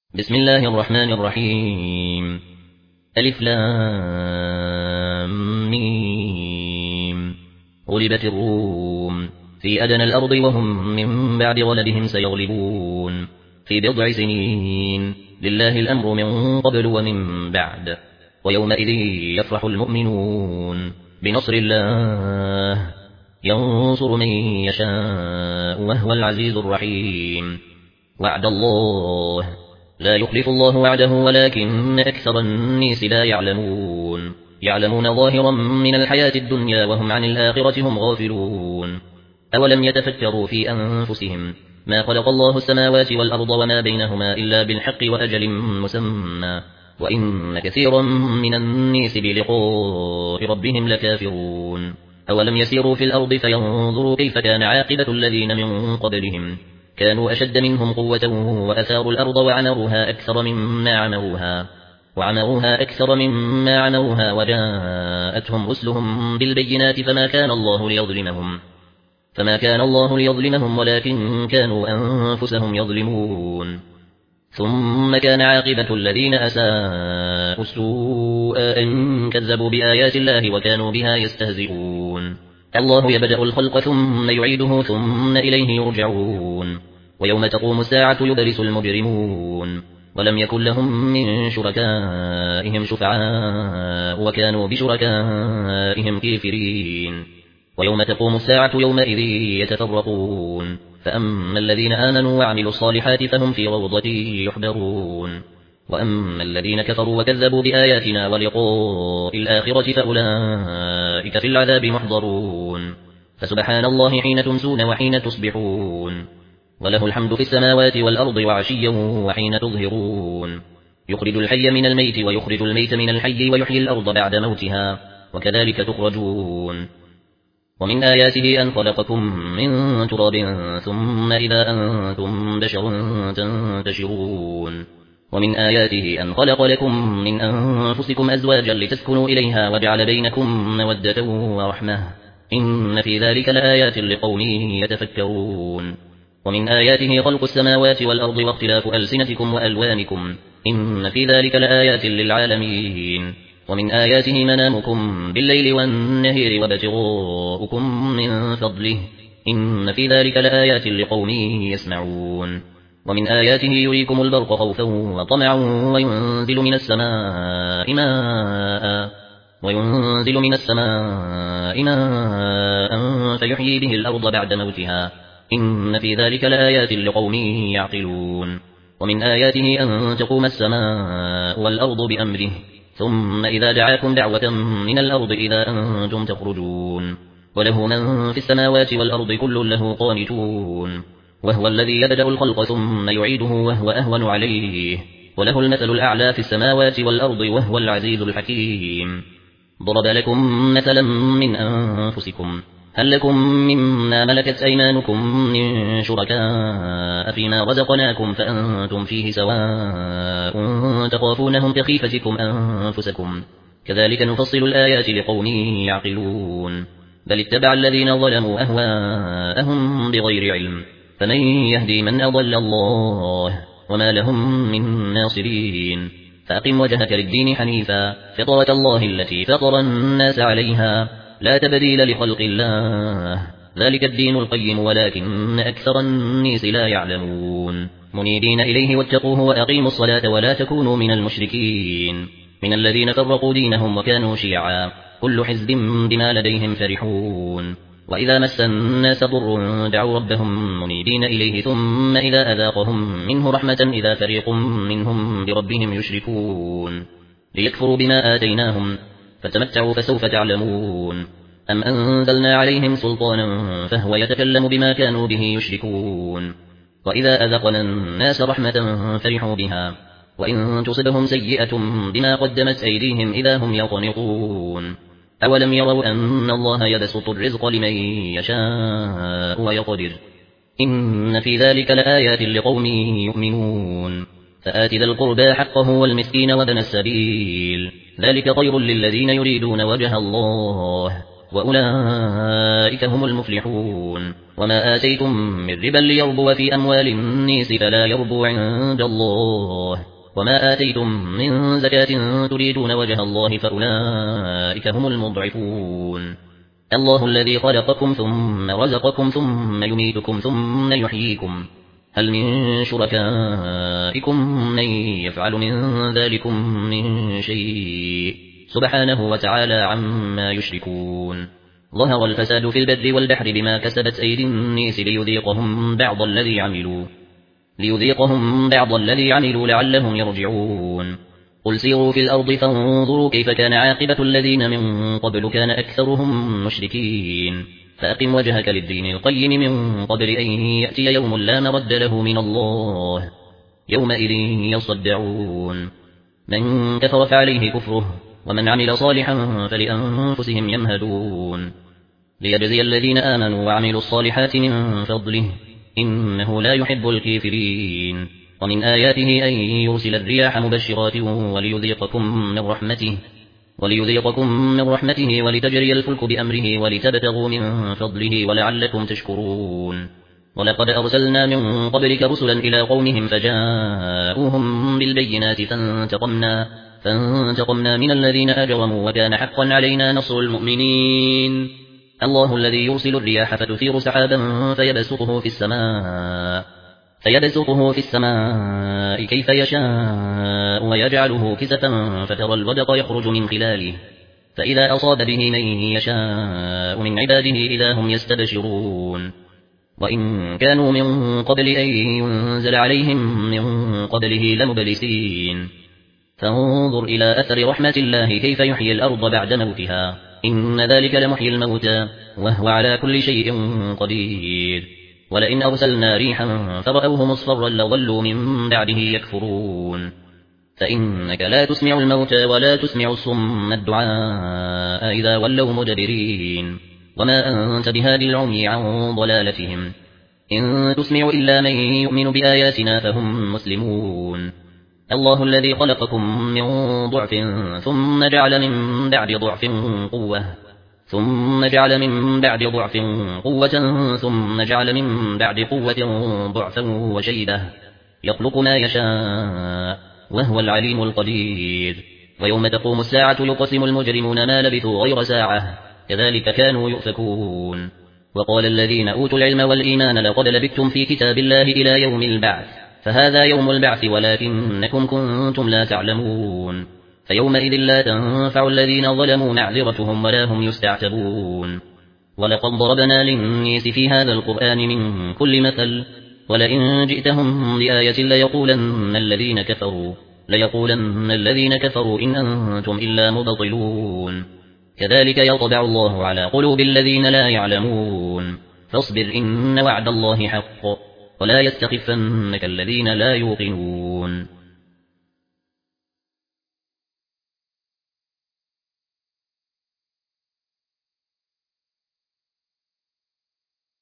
بسم الله الرحمن الرحيم. ألف لام ميم. غلبت الروم في أدنى الأرض وهم من بعد غلبهم سيغلبون في بضع سنين. لله الأمر من قبل ومن بعد. ويومئذ يفرح المؤمنون بنصر الله ينصر من يشاء وهو العزيز الرحيم. وعد الله لا يخلف الله وعده ولكن أكثر الناس لا يعلمون ظاهرا من الحياة الدنيا وهم عن الآخرة هم غافلون. أولم يتفكروا في أنفسهم ما خلق الله السماوات والأرض وما بينهما إلا بالحق وأجل مسمى وإن كثيرا من الناس بلقاء ربهم لكافرون. أولم يسيروا في الأرض فينظروا كيف كان عاقبة الذين من قبلهم كانوا أشد منهم قوة وأثاروا الأرض وعمروها أكثر مما عمروها وجاءتهم رسلهم بالبينات فما كان الله ليظلمهم ولكن كانوا أنفسهم يظلمون. ثم كان عاقبة الذين أساءوا السوء أن كذبوا بآيات الله وكانوا بها يستهزئون. الله يبدأ الخلق ثم يعيده ثم إليه يرجعون. ويوم تقوم الساعة يبرس المجرمون ولم يكن لهم من شركائهم شفعاء وكانوا بشركائهم كافرين. ويوم تقوم الساعة يومئذ يتفرقون فأما الذين آمنوا وعملوا الصالحات فهم في روضة يحبرون وأما الذين كفروا وكذبوا بآياتنا ولقاء الآخرة فأولئك في العذاب محضرون. فسبحان الله حين تمسون وحين تصبحون وله الحمد في السماوات والأرض وعشيا وحين تظهرون. يخرج الحي من الميت ويخرج الميت من الحي ويحيي الأرض بعد موتها وكذلك تخرجون. ومن آياته أن خلقكم من تراب ثم إذا أنتم بشر تنتشرون. ومن آياته أن خلق لكم من أنفسكم أزواجا لتسكنوا إليها وجعل بينكم مودة ورحمة إن في ذلك لآيات لقوم يتفكرون. ومن آياته خلق السماوات والأرض واختلاف ألسنتكم وألوانكم إن في ذلك لآيات للعالمين. ومن آياته منامكم بالليل والنهار وابتغاؤكم من فضله إن في ذلك لآيات لقوم يسمعون. ومن آياته يريكم البرق خوفا وطمعا وينزل من السماء ماء فيحيي به الأرض بعد موتها إن في ذلك لآيات لقوم يعقلون. ومن آياته أن تقوم السماء والأرض بأمره ثم إذا دعاكم دعوة من الأرض إذا أنتم تخرجون. وله من في السماوات والأرض كل له قانتون. وهو الذي يبدأ الخلق ثم يعيده وهو أهون عليه وله المثل الأعلى في السماوات والأرض وهو العزيز الحكيم. ضرب لكم مثلا من أنفسكم هل لكم مما ملكت أيمانكم من شركاء فيما رزقناكم فأنتم فيه سواء تخافونهم كخيفتكم أنفسكم كذلك نفصل الآيات لقوم يعقلون. بل اتبع الذين ظلموا أهواءهم بغير علم فمن يهدي من أضل الله وما لهم من ناصرين. فأقم وجهك للدين حنيفا فطرة الله التي فطر الناس عليها لا تبديل لخلق الله ذلك الدين القيم ولكن أكثر الناس لا يعلمون. منيبين إليه واتقوه وأقيموا الصلاة ولا تكونوا من المشركين من الذين فرقوا دينهم وكانوا شيعا كل حزب بما لديهم فرحون. وإذا مس الناس ضر دعوا ربهم منيبين إليه ثم إذا أذاقهم منه رحمة إذا فريق منهم بربهم يشركون ليكفروا بما آتيناهم فتمتعوا فسوف تعلمون. أم أنزلنا عليهم سلطانا فهو يتكلم بما كانوا به يشركون. وإذا أذقنا الناس رحمة فرحوا بها وإن تصبهم سيئة بما قدمت أيديهم إذا هم يقنطون. أولم يروا أن الله يبسط الرزق لمن يشاء ويقدر إن في ذلك لآيات لقوم يؤمنون. فآت ذا القربى حقه والمسكين وابن السبيل ذلك خير للذين يريدون وجه الله وأولئك هم المفلحون. وما آتيتم من ربا ليربو في أموال الناس فلا يربو عند الله، وما آتيتم من زكاة تريدون وجه الله فأولئك هم المضعفون. الله الذي خلقكم ثم رزقكم ثم يميتكم ثم يحييكم، هل من شركائكم من يفعل من ذلكم من شيء، سبحانه وتعالى عما يشركون. ظهر الفساد في البر والبحر بما كسبت أيدي الناس ليذيقهم بعض الذي عملوا لعلهم يرجعون. قل سيروا في الأرض فانظروا كيف كان عاقبة الذين من قبل كان أكثرهم مشركين. فأقم وجهك للدين القيم من قبل أن يأتي يوم لا مرد له من الله، يومئذ يصدعون. من كفر فعليه كفره، ومن عمل صالحا فلأنفسهم يمهدون. ليجزي الذين آمنوا وعملوا الصالحات من فضله، إنه لا يحب الكافرين. ومن آياته أن يرسل الرياح مبشرات وليذيقكم من رحمته ولتجري الفلك بأمره ولتبتغوا من فضله ولعلكم تشكرون. ولقد أرسلنا من قبلك رسلا إلى قومهم فجاءوهم بالبينات فانتقمنا من الذين أجرموا وكان حقا علينا نصر المؤمنين. الله الذي يرسل الرياح فتثير سحابا فيبسطه في السماء كيف يشاء ويجعله كسفا فترى الودق يخرج من خلاله، فإذا أصاب به من يشاء من عباده إذا هم يستبشرون. وإن كانوا من قبل أن ينزل عليهم من قبله لمبلسين. فانظر إلى أثر رحمة الله كيف يحيي الأرض بعد موتها، إن ذلك لمحيي الموتى وهو على كل شيء قدير. ولئن أرسلنا ريحا فرأوه مصفرا لظلوا من بعده يكفرون. فإنك لا تسمع الموتى ولا تسمع الصم الدعاء إذا ولوا مدبرين. وما أنت بهادي العمي عن ضلالتهم، إن تسمع إلا من يؤمن بآياتنا فهم مسلمون. الله الذي خلقكم من ضعف ثم جعل من بعد ضعف قوة ثم جعل من بعد ضعف قوة ثم جعل من بعد قوة ضعفا وشيبة، يخلق ما يشاء وهو العليم القدير. ويوم تقوم الساعة يقسم المجرمون ما لبثوا غير ساعة، كذلك كانوا يؤفكون. وقال الذين أوتوا العلم والإيمان لقد لبثتم في كتاب الله إلى يوم البعث، فهذا يوم البعث ولكنكم كنتم لا تعلمون. فيومئذ لا تنفع الذين ظلموا معذرتهم ولا هم يستعتبون. ولقد ضربنا للناس في هذا القرآن من كل مثل، ولئن جئتهم بآية ليقولن الذين كفروا إن أنتم إلا مبطلون. كذلك يطبع الله على قلوب الذين لا يعلمون. فاصبر إن وعد الله حق، ولا يستخفنك الذين لا يوقنون.